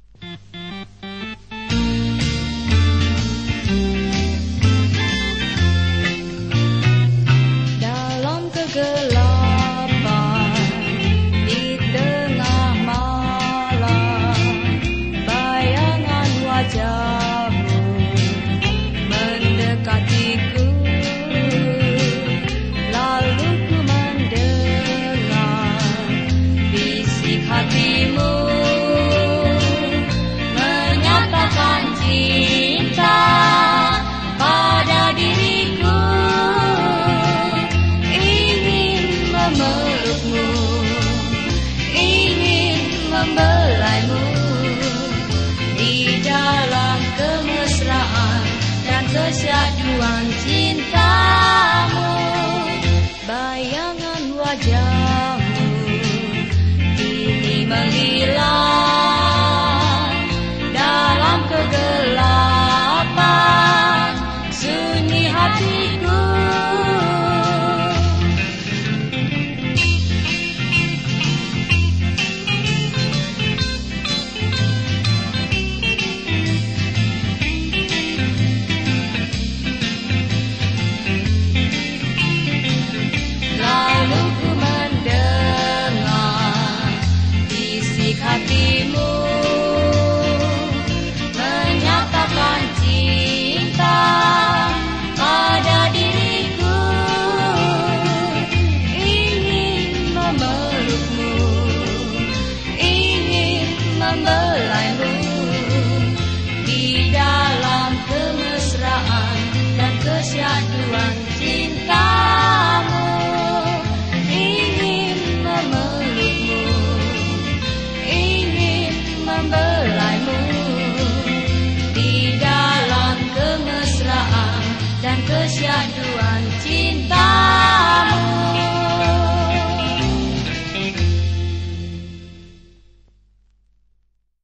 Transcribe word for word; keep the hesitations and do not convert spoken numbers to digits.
Dalam kegelapan di tengah malam, bayangan wajahmu mendekatiku. Lalu ku mendengar bisik hatimu menyatakan cinta pada diriku. Ingin memelukmu, ingin membelaimu di dalam kemesraan dan kesyahduan cintamu. Bayangan wajahmu kini menghilang.